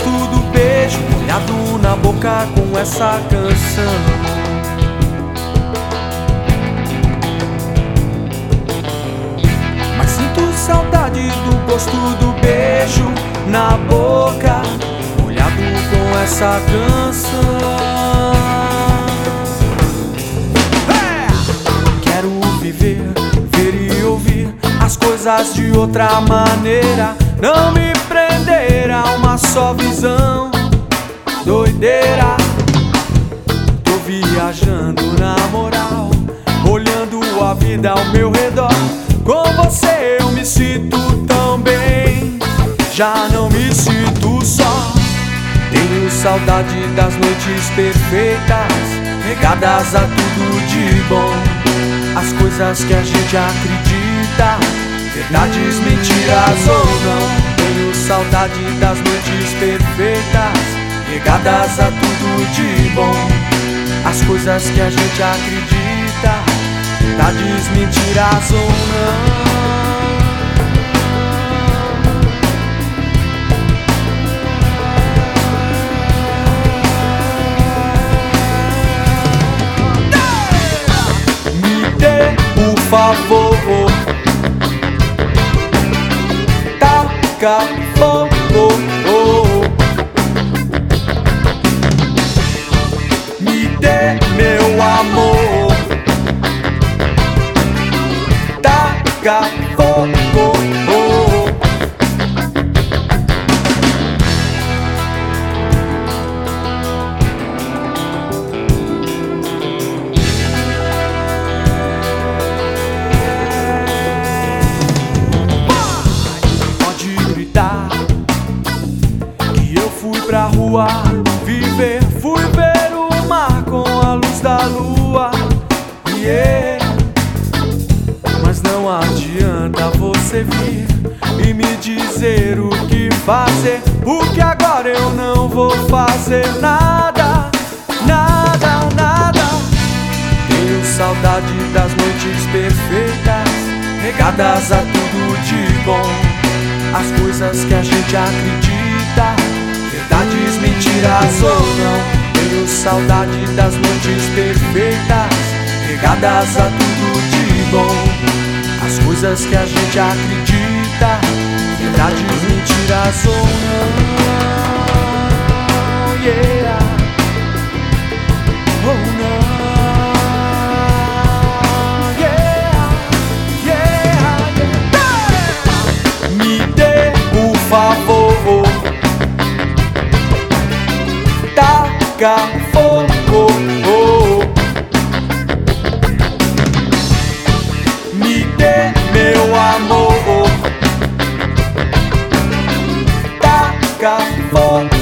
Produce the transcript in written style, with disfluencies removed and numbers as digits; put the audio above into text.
gosto do beijo molhado na boca com essa canção. Mas sinto saudade do gosto do beijo na boca molhado com essa canção. Quero viver, ver e ouvir as coisas de outra maneira, não me prender a uma só visão doideira. Tô viajando na moral, olhando a vida ao meu redor. Com você eu me sinto tão bem, já não me sinto só. Tenho saudade das noites perfeitas, regadas a tudo de bom, as coisas que a gente acredita, verdades, mentiras ou não. Tenho saudade das noites perfeitas, regadas a tudo de bom, as coisas que a gente acredita, verdades, mentiras ou não. Me dê, por favor, taca fogo. Me dê, meu amor, taca fogo. Que eu fui pra rua viver, fui ver o mar com a luz da lua, yeah. Mas não adianta você vir e me dizer o que fazer, porque agora eu não vou fazer nada, nada, nada. Tenho saudade das noites perfeitas, regadas a tudo de bom, as coisas que a gente acredita, verdades, mentiras ou não. Tenho saudade das noites perfeitas, regadas a tudo de bom, as coisas que a gente acredita, verdades, mentiras ou não. Yeah. Oh não. Favor, taca fogo. Me dê, meu amor, taca fogo.